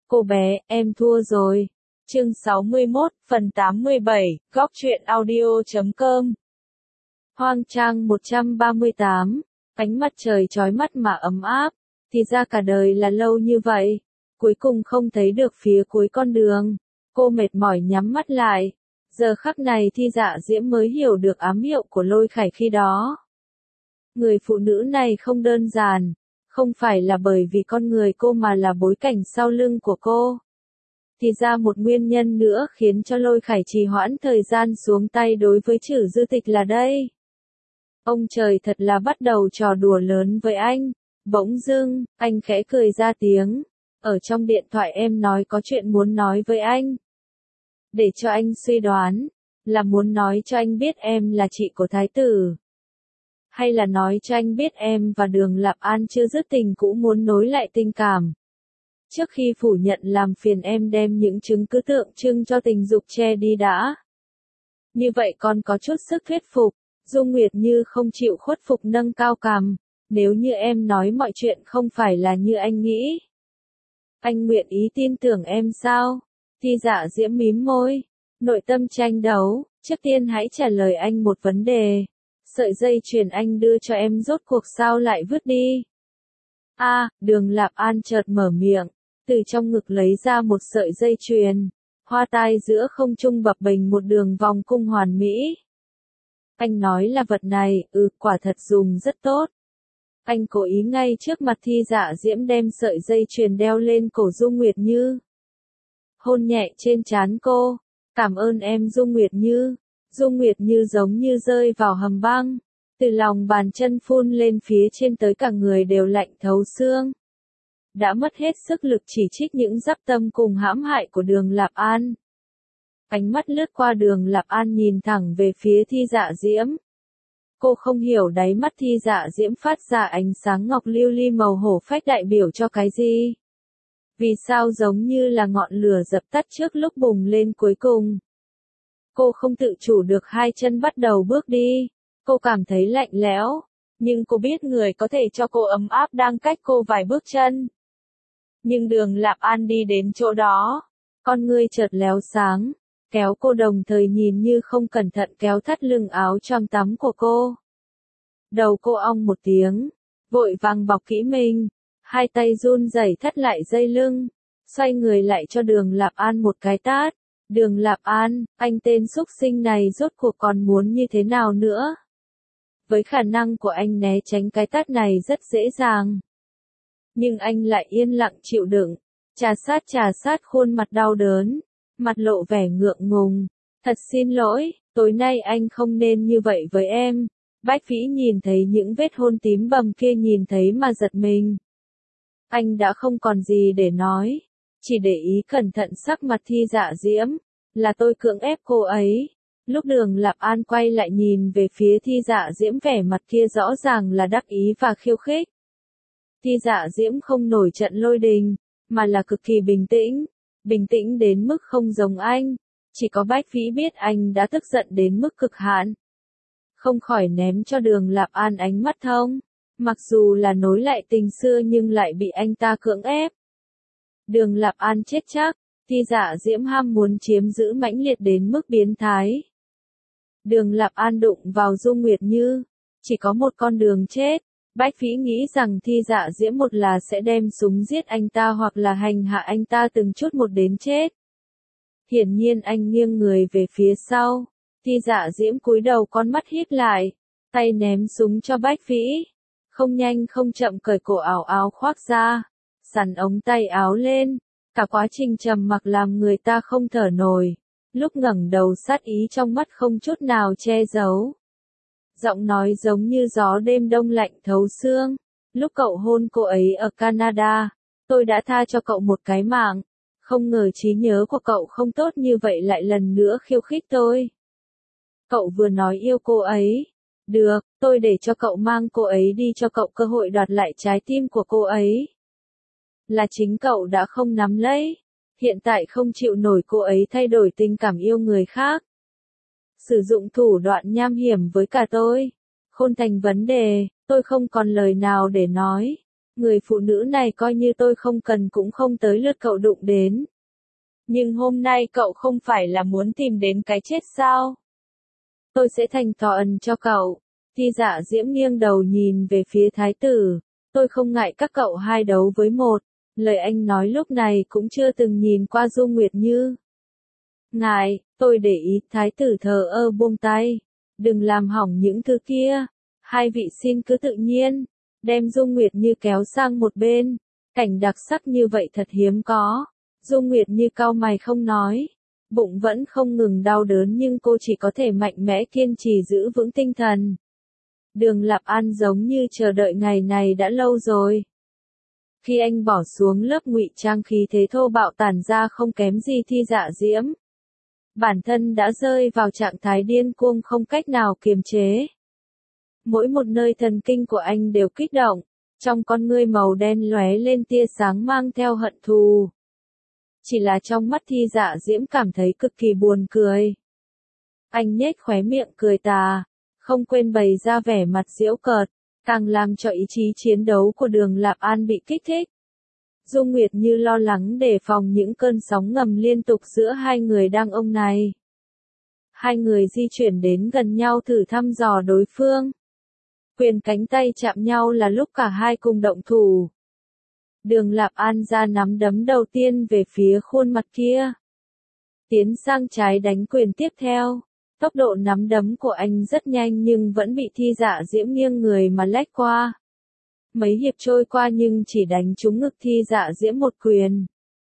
Cô bé, em thua rồi. Chương 61, phần 87, góc truyện audio.com. Hoang trang 138, ánh mặt trời chói mắt mà ấm áp, thì ra cả đời là lâu như vậy, cuối cùng không thấy được phía cuối con đường. Cô mệt mỏi nhắm mắt lại, giờ khắc này Thi Dạ Diễm mới hiểu được ám hiệu của Lôi Khải khi đó. Người phụ nữ này không đơn giản, không phải là bởi vì con người cô mà là bối cảnh sau lưng của cô. Thì ra một nguyên nhân nữa khiến cho Lôi Khải trì hoãn thời gian xuống tay đối với Trử Dư Tịch là đây. Ông trời thật là bắt đầu trò đùa lớn với anh. Bỗng dưng, anh khẽ cười ra tiếng. Ở trong điện thoại em nói có chuyện muốn nói với anh. Để cho anh suy đoán, là muốn nói cho anh biết em là chị của Thái tử. Hay là nói cho anh biết em và Đường Lạp An chưa dứt tình cũ muốn nối lại tình cảm. Trước khi phủ nhận làm phiền em đem những chứng cứ tượng trưng cho tình dục che đi đã. Như vậy còn có chút sức thuyết phục. Dung Nguyệt Như không chịu khuất phục nâng cao cằm. Nếu như em nói mọi chuyện không phải là như anh nghĩ. Anh nguyện ý tin tưởng em sao? Thi Dạ Diễm mím môi. Nội tâm tranh đấu. Trước tiên hãy trả lời anh một vấn đề. Sợi dây chuyền anh đưa cho em rốt cuộc sao lại vứt đi? Đường Lạp An chợt mở miệng. Từ trong ngực lấy ra một sợi dây chuyền. Hoa tai giữa không trung bập bềnh một đường vòng cung hoàn mỹ. Anh nói là vật này, quả thật dùng rất tốt. Anh cố ý ngay trước mặt Thi Dạ Diễm đem sợi dây chuyền đeo lên cổ Dung Nguyệt Như. Hôn nhẹ trên trán cô. Cảm ơn em Dung Nguyệt Như. Dung Nguyệt Như giống như rơi vào hầm băng. Từ lòng bàn chân phun lên phía trên tới cả người đều lạnh thấu xương. Đã mất hết sức lực chỉ trích những giáp tâm cùng hãm hại của Đường Lạp An. Ánh mắt lướt qua Đường Lạp An nhìn thẳng về phía Thi Dạ Diễm. Cô không hiểu đáy mắt Thi Dạ Diễm phát ra ánh sáng ngọc lưu ly màu hổ phách đại biểu cho cái gì? Vì sao giống như là ngọn lửa dập tắt trước lúc bùng lên cuối cùng? Cô không tự chủ được hai chân bắt đầu bước đi. Cô cảm thấy lạnh lẽo. Nhưng cô biết người có thể cho cô ấm áp đang cách cô vài bước chân. Nhưng Đường Lạp An đi đến chỗ đó. Con ngươi chợt lóe sáng. Kéo cô đồng thời nhìn như không cẩn thận kéo thắt lưng áo choàng tắm của cô. Đầu cô ong một tiếng. Vội vàng bọc kỹ mình. Hai tay run rẩy thắt lại dây lưng. Xoay người lại cho Đường Lạp An một cái tát. Đường Lạp An, anh tên xúc sinh này rốt cuộc còn muốn như thế nào nữa? Với khả năng của anh né tránh cái tát này rất dễ dàng. Nhưng anh lại yên lặng chịu đựng. Trà sát khuôn mặt đau đớn. Mặt lộ vẻ ngượng ngùng. Thật xin lỗi, tối nay anh không nên như vậy với em. Bách Vĩ nhìn thấy những vết hôn tím bầm kia nhìn thấy mà giật mình. Anh đã không còn gì để nói. Chỉ để ý cẩn thận sắc mặt Thi Dạ Diễm. Là tôi cưỡng ép cô ấy. Lúc Đường Lạp An quay lại nhìn về phía Thi Dạ Diễm vẻ mặt kia rõ ràng là đắc ý và khiêu khích. Thi Dạ Diễm không nổi trận lôi đình, mà là cực kỳ bình tĩnh. Bình tĩnh đến mức không giống anh. Chỉ có Bách Vĩ biết anh đã tức giận đến mức cực hạn. Không khỏi ném cho Đường Lạp An ánh mắt thông. Mặc dù là nối lại tình xưa nhưng lại bị anh ta cưỡng ép. Đường Lạp An chết chắc. Thi Dạ Diễm ham muốn chiếm giữ mãnh liệt đến mức biến thái. Đường Lạp An đụng vào Dung Nguyệt Như. Chỉ có một con đường chết. Bách Vĩ nghĩ rằng Thi Dạ Diễm một là sẽ đem súng giết anh ta hoặc là hành hạ anh ta từng chút một đến chết. Hiển nhiên anh nghiêng người về phía sau. Thi Dạ Diễm cúi đầu con mắt híp lại. Tay ném súng cho Bách Vĩ. Không nhanh không chậm cởi cổ áo khoác ra. Sắn ống tay áo lên. Cả quá trình trầm mặc làm người ta không thở nổi. Lúc ngẩng đầu sát ý trong mắt không chút nào che giấu. Giọng nói giống như gió đêm đông lạnh thấu xương. Lúc cậu hôn cô ấy ở Canada, tôi đã tha cho cậu một cái mạng. Không ngờ trí nhớ của cậu không tốt như vậy lại lần nữa khiêu khích tôi. Cậu vừa nói yêu cô ấy. Được, tôi để cho cậu mang cô ấy đi cho cậu cơ hội đoạt lại trái tim của cô ấy. Là chính cậu đã không nắm lấy. Hiện tại không chịu nổi cô ấy thay đổi tình cảm yêu người khác. Sử dụng thủ đoạn nham hiểm với cả tôi. Khôn thành vấn đề, tôi không còn lời nào để nói. Người phụ nữ này coi như tôi không cần cũng không tới lượt cậu đụng đến. Nhưng hôm nay cậu không phải là muốn tìm đến cái chết sao? Tôi sẽ thành thọ ẩn cho cậu. Thi Dạ Diễm nghiêng đầu nhìn về phía thái tử. Tôi không ngại các cậu hai đấu với một. Lời anh nói lúc này cũng chưa từng nhìn qua Dung Nguyệt Như. Ngài, tôi để ý, thái tử thờ ơ buông tay. Đừng làm hỏng những thứ kia. Hai vị xin cứ tự nhiên. Đem Dung Nguyệt Như kéo sang một bên. Cảnh đặc sắc như vậy thật hiếm có. Dung Nguyệt Như cau mày không nói. Bụng vẫn không ngừng đau đớn nhưng cô chỉ có thể mạnh mẽ kiên trì giữ vững tinh thần. Đường Lạp An giống như chờ đợi ngày này đã lâu rồi. Khi anh bỏ xuống lớp ngụy trang khí thế thô bạo tản ra không kém gì Thi Dạ Diễm. Bản thân đã rơi vào trạng thái điên cuồng không cách nào kiềm chế. Mỗi một nơi thần kinh của anh đều kích động, trong con ngươi màu đen lóe lên tia sáng mang theo hận thù. Chỉ là trong mắt Thi Dạ Diễm cảm thấy cực kỳ buồn cười. Anh nhếch khóe miệng cười tà, không quên bày ra vẻ mặt giễu cợt, càng làm cho ý chí chiến đấu của Đường Lạp An bị kích thích. Dung Nguyệt Như lo lắng đề phòng những cơn sóng ngầm liên tục giữa hai người đang ôm này. Hai người di chuyển đến gần nhau thử thăm dò đối phương. Quyền cánh tay chạm nhau là lúc cả hai cùng động thủ. Đường Lạp An ra nắm đấm đầu tiên về phía khuôn mặt kia. Tiến sang trái đánh quyền tiếp theo. Tốc độ nắm đấm của anh rất nhanh nhưng vẫn bị Thi Dạ Diễm nghiêng người mà lách qua. Mấy hiệp trôi qua nhưng chỉ đánh trúng ngực Thi Dạ Diễm một quyền.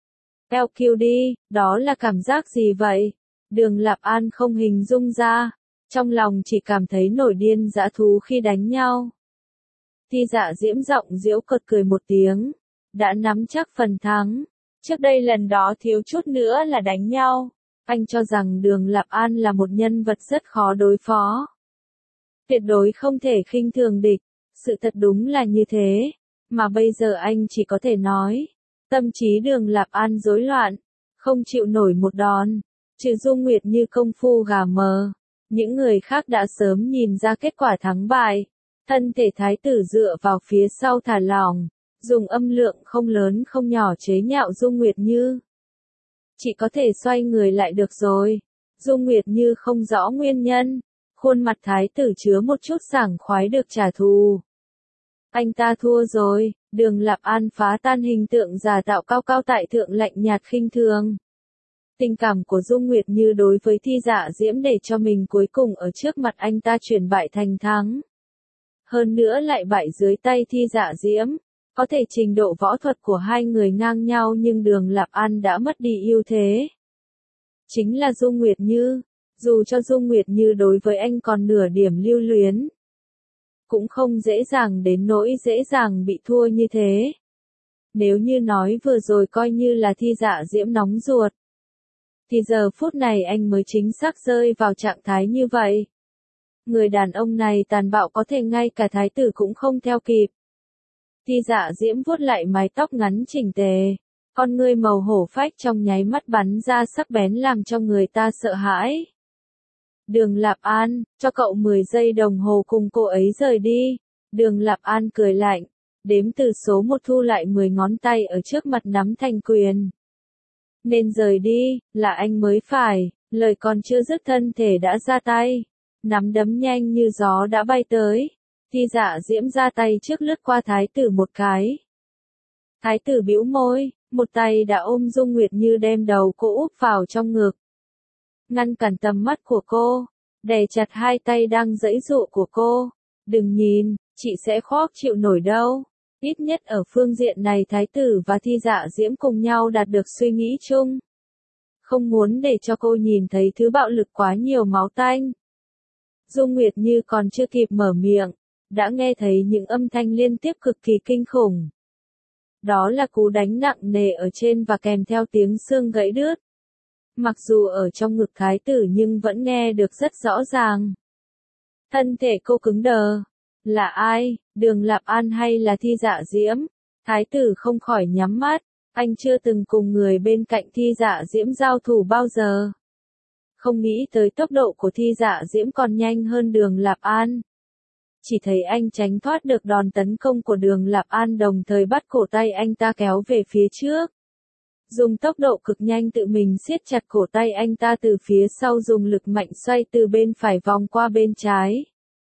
LQD, đó là cảm giác gì vậy? Đường Lạp An không hình dung ra. Trong lòng chỉ cảm thấy nổi điên dã thú khi đánh nhau. Thi Dạ Diễm giọng giễu cợt cười một tiếng. Đã nắm chắc phần thắng. Trước đây lần đó thiếu chút nữa là đánh nhau. Anh cho rằng Đường Lạp An là một nhân vật rất khó đối phó. Tuyệt đối không thể khinh thường địch. Sự thật đúng là như thế. Mà bây giờ anh chỉ có thể nói. Tâm trí Đường Lạp An rối loạn. Không chịu nổi một đòn. Trừ Dung Nguyệt Như công phu gà mờ. Những người khác đã sớm nhìn ra kết quả thắng bại. Thân thể thái tử dựa vào phía sau thả lỏng. Dùng âm lượng không lớn không nhỏ chế nhạo Dung Nguyệt Như. Chỉ có thể xoay người lại được rồi. Dung Nguyệt Như không rõ nguyên nhân. Khuôn mặt thái tử chứa một chút sảng khoái được trả thù. Anh ta thua rồi. Đường Lạp An phá tan hình tượng giả tạo cao cao tại thượng lạnh nhạt khinh thường. Tình cảm của Dung Nguyệt Như đối với Thi Dạ Diễm để cho mình cuối cùng ở trước mặt anh ta chuyển bại thành thắng. Hơn nữa lại bại dưới tay Thi Dạ Diễm. Có thể trình độ võ thuật của hai người ngang nhau nhưng Đường Lạp An đã mất đi ưu thế. Chính là Dung Nguyệt Như. Dù cho Dung Nguyệt Như đối với anh còn nửa điểm lưu luyến. Cũng không dễ dàng đến nỗi dễ dàng bị thua như thế. Nếu như nói vừa rồi coi như là Thi Dạ Diễm nóng ruột. Thì giờ phút này anh mới chính xác rơi vào trạng thái như vậy. Người đàn ông này tàn bạo có thể ngay cả thái tử cũng không theo kịp. Thi Dạ Diễm vuốt lại mái tóc ngắn chỉnh tề. Con ngươi màu hổ phách trong nháy mắt bắn ra sắc bén làm cho người ta sợ hãi. Đường Lạp An, cho cậu 10 giây đồng hồ cùng cô ấy rời đi. Đường Lạp An cười lạnh. Đếm từ số 1 thu lại 10 ngón tay ở trước mặt nắm thành quyền. Nên rời đi, là anh mới phải. Lời còn chưa dứt thân thể đã ra tay. Nắm đấm nhanh như gió đã bay tới. Thi Dạ Diễm ra tay trước lướt qua thái tử một cái. Thái tử bĩu môi, một tay đã ôm Dung Nguyệt Như đem đầu cô úp vào trong ngực. Ngăn cản tầm mắt của cô, đè chặt hai tay đang giãy giụa của cô. Đừng nhìn, chị sẽ khó chịu nổi đâu. Ít nhất ở phương diện này thái tử và Thi Dạ Diễm cùng nhau đạt được suy nghĩ chung. Không muốn để cho cô nhìn thấy thứ bạo lực quá nhiều máu tanh. Dung Nguyệt Như còn chưa kịp mở miệng, đã nghe thấy những âm thanh liên tiếp cực kỳ kinh khủng. Đó là cú đánh nặng nề ở trên và kèm theo tiếng xương gãy đứt. Mặc dù ở trong ngực thái tử nhưng vẫn nghe được rất rõ ràng. Thân thể cô cứng đờ. Là ai, Đường Lạp An hay là Thi Dạ Diễm? Thái tử không khỏi nhắm mắt. Anh chưa từng cùng người bên cạnh Thi Dạ Diễm giao thủ bao giờ. Không nghĩ tới tốc độ của Thi Dạ Diễm còn nhanh hơn Đường Lạp An. chỉ thấy anh tránh thoát được đòn tấn công của Đường Lạp An đồng thời bắt cổ tay anh ta kéo về phía trước. Dùng tốc độ cực nhanh tự mình siết chặt cổ tay anh ta từ phía sau dùng lực mạnh xoay từ bên phải vòng qua bên trái.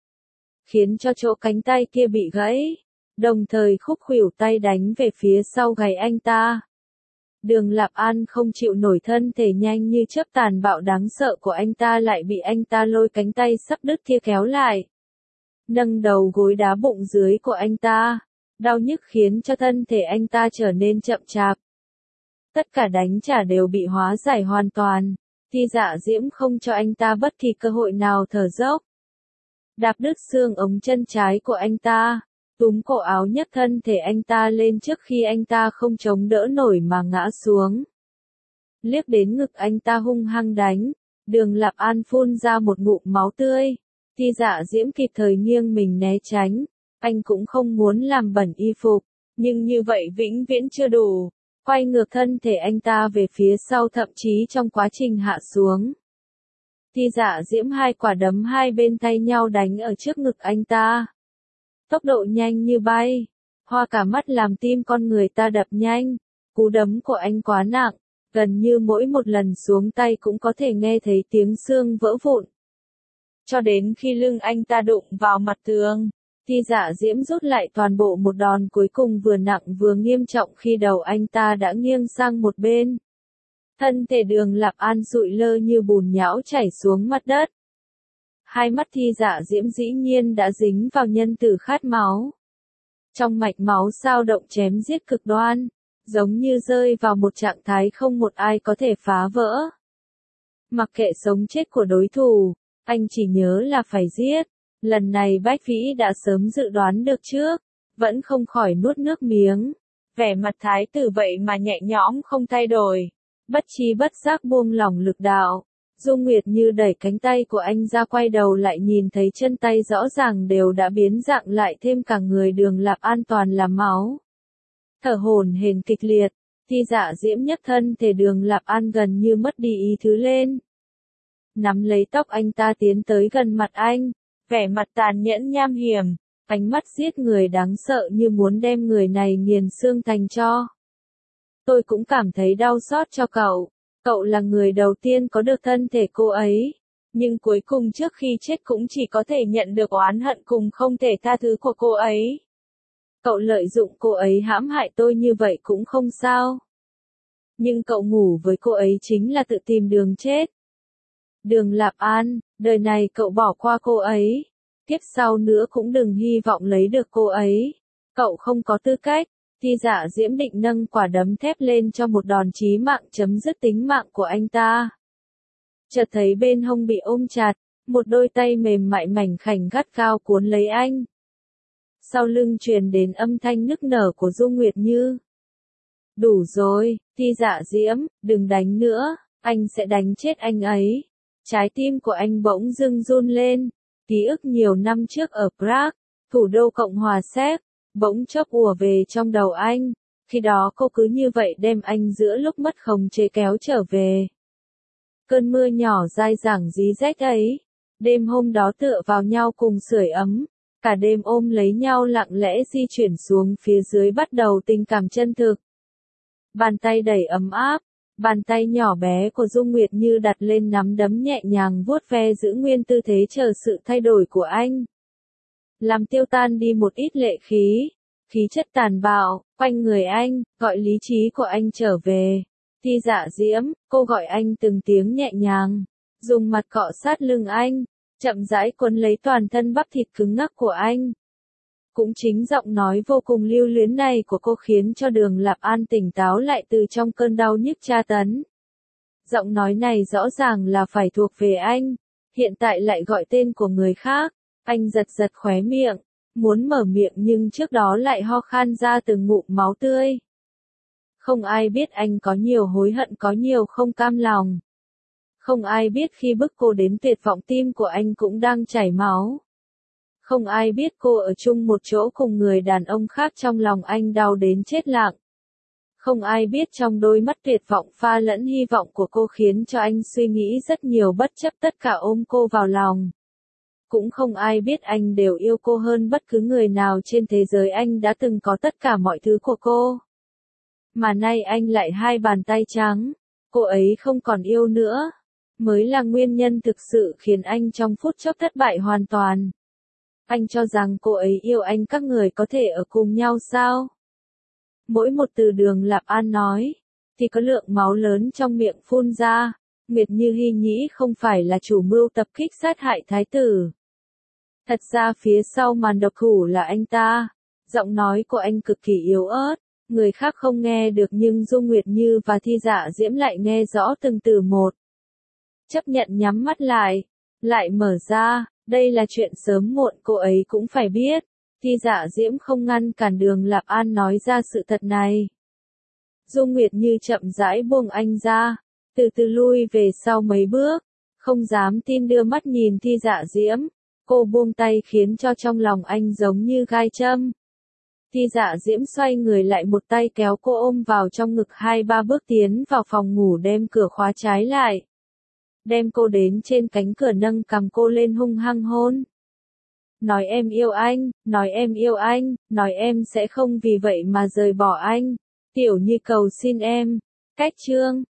Khiến cho chỗ cánh tay kia bị gãy, đồng thời khúc khuỷu tay đánh về phía sau gáy anh ta. Đường Lạp An không chịu nổi thân thể nhanh như chớp tàn bạo đáng sợ của anh ta lại bị anh ta lôi cánh tay sắp đứt kia kéo lại. Nâng đầu gối đá bụng dưới của anh ta, đau nhức khiến cho thân thể anh ta trở nên chậm chạp. Tất cả đánh trả đều bị hóa giải hoàn toàn, Ti Dạ Diễm không cho anh ta bất kỳ cơ hội nào thở dốc. Đạp đứt xương ống chân trái của anh ta, túm cổ áo nhấc thân thể anh ta lên trước khi anh ta không chống đỡ nổi mà ngã xuống. Liếc đến ngực anh ta hung hăng đánh, Đường Lạp An phun ra một ngụm máu tươi. Ti Dạ Diễm kịp thời nghiêng mình né tránh, anh cũng không muốn làm bẩn y phục, nhưng như vậy vĩnh viễn chưa đủ. Quay ngược thân thể anh ta về phía sau thậm chí trong quá trình hạ xuống. Ti Dạ Diễm hai quả đấm hai bên tay nhau đánh ở trước ngực anh ta. Tốc độ nhanh như bay, hoa cả mắt làm tim con người ta đập nhanh, cú đấm của anh quá nặng, gần như mỗi một lần xuống tay cũng có thể nghe thấy tiếng xương vỡ vụn. Cho đến khi lưng anh ta đụng vào mặt tường, Ti Dạ Diễm rút lại toàn bộ một đòn cuối cùng vừa nặng vừa nghiêm trọng khi đầu anh ta đã nghiêng sang một bên. Thân thể Đường Lạp An sụi lơ như bùn nhão chảy xuống mặt đất. Hai mắt Ti Dạ Diễm dĩ nhiên đã dính vào nhân tử khát máu. Trong mạch máu dao động chém giết cực đoan, giống như rơi vào một trạng thái không một ai có thể phá vỡ. Mặc kệ sống chết của đối thủ, anh chỉ nhớ là phải giết. Lần này Bách Vĩ đã sớm dự đoán được trước, vẫn không khỏi nuốt nước miếng. Vẻ mặt thái tử vậy mà nhẹ nhõm không thay đổi, bất chi bất giác buông lỏng lực đạo. Dung Nguyệt Như đẩy cánh tay của anh ra quay đầu lại nhìn thấy chân tay rõ ràng đều đã biến dạng lại thêm cả người Đường Lạp An toàn là máu. Thở hổn hển kịch liệt, Ti Dạ Diễm nhấc thân thể Đường Lạp An gần như mất đi ý thứ lên. Nắm lấy tóc anh ta tiến tới gần mặt anh, vẻ mặt tàn nhẫn nham hiểm, ánh mắt giết người đáng sợ như muốn đem người này nghiền xương thành tro. Tôi cũng cảm thấy đau xót cho cậu. Cậu là người đầu tiên có được thân thể cô ấy, nhưng cuối cùng trước khi chết cũng chỉ có thể nhận được oán hận cùng không thể tha thứ của cô ấy. Cậu lợi dụng cô ấy hãm hại tôi như vậy cũng không sao. Nhưng cậu ngủ với cô ấy chính là tự tìm đường chết. Đường Lạp An, đời này cậu bỏ qua cô ấy, kiếp sau nữa cũng đừng hy vọng lấy được cô ấy. Cậu không có tư cách. Ti Dạ Diễm định nâng quả đấm thép lên cho một đòn chí mạng chấm dứt tính mạng của anh ta. Chợt thấy bên hông bị ôm chặt, một đôi tay mềm mại mảnh khảnh gắt gao cuốn lấy anh. Sau lưng truyền đến âm thanh nức nở của Dung Nguyệt Như. Đủ rồi, Ti Dạ Diễm, đừng đánh nữa, anh sẽ đánh chết anh ấy. Trái tim của anh bỗng dưng run lên, ký ức nhiều năm trước ở Prague, thủ đô Cộng hòa Séc. Bỗng chốc ùa về trong đầu anh, khi đó cô cứ như vậy đem anh giữa lúc mất khống chế kéo trở về. Cơn mưa nhỏ dai dẳng rí rách ấy, đêm hôm đó tựa vào nhau cùng sưởi ấm, cả đêm ôm lấy nhau lặng lẽ di chuyển xuống phía dưới bắt đầu tình cảm chân thực. Bàn tay đầy ấm áp, bàn tay nhỏ bé của Dung Nguyệt Như đặt lên nắm đấm nhẹ nhàng vuốt ve giữ nguyên tư thế chờ sự thay đổi của anh. Làm tiêu tan đi một ít lệ khí chất tàn bạo, quanh người anh, gọi lý trí của anh trở về. Ti Dạ Diễm, cô gọi anh từng tiếng nhẹ nhàng, dùng mặt cọ sát lưng anh, chậm rãi cuốn lấy toàn thân bắp thịt cứng ngắc của anh. Cũng chính giọng nói vô cùng lưu luyến này của cô khiến cho Đường Lạp An tỉnh táo lại từ trong cơn đau nhức tra tấn. Giọng nói này rõ ràng là phải thuộc về anh, hiện tại lại gọi tên của người khác. Anh giật giật khóe miệng, muốn mở miệng nhưng trước đó lại ho khan ra từng ngụm máu tươi. Không ai biết anh có nhiều hối hận có nhiều không cam lòng. Không ai biết khi bức cô đến tuyệt vọng tim của anh cũng đang chảy máu. Không ai biết cô ở chung một chỗ cùng người đàn ông khác trong lòng anh đau đến chết lặng. Không ai biết trong đôi mắt tuyệt vọng pha lẫn hy vọng của cô khiến cho anh suy nghĩ rất nhiều bất chấp tất cả ôm cô vào lòng. cũng không ai biết anh đều yêu cô hơn bất cứ người nào trên thế giới, anh đã từng có tất cả mọi thứ của cô. Mà nay anh lại hai bàn tay trắng, cô ấy không còn yêu nữa, mới là nguyên nhân thực sự khiến anh trong phút chốc thất bại hoàn toàn. Anh cho rằng cô ấy yêu anh, các người có thể ở cùng nhau sao? Mỗi một từ Đường Lạp An nói, thì có lượng máu lớn trong miệng phun ra. Nguyệt Như Hy nhĩ không phải là chủ mưu tập kích sát hại thái tử. Thật ra phía sau màn độc thủ là anh ta. Giọng nói của anh cực kỳ yếu ớt, người khác không nghe được nhưng Dung Nguyệt Như và Thi Dạ Diễm lại nghe rõ từng từ một. Chấp nhận nhắm mắt lại mở ra, đây là chuyện sớm muộn cô ấy cũng phải biết. Thi Dạ Diễm không ngăn cản Đường Lạp An nói ra sự thật này. Dung Nguyệt Như chậm rãi buông anh ra, từ từ lui về sau mấy bước, không dám tin đưa mắt nhìn Thi Dạ Diễm. Cô buông tay khiến cho trong lòng anh giống như gai châm. Thi Dạ Diễm xoay người lại, một tay kéo cô ôm vào trong ngực, 2-3 bước tiến vào phòng ngủ, đem cửa khóa trái lại. Đem cô đến trên cánh cửa, nâng cằm cô lên hung hăng hôn. Nói em yêu anh, nói em yêu anh, nói em sẽ không vì vậy mà rời bỏ anh. Tiểu Nhi cầu xin em. Cách chương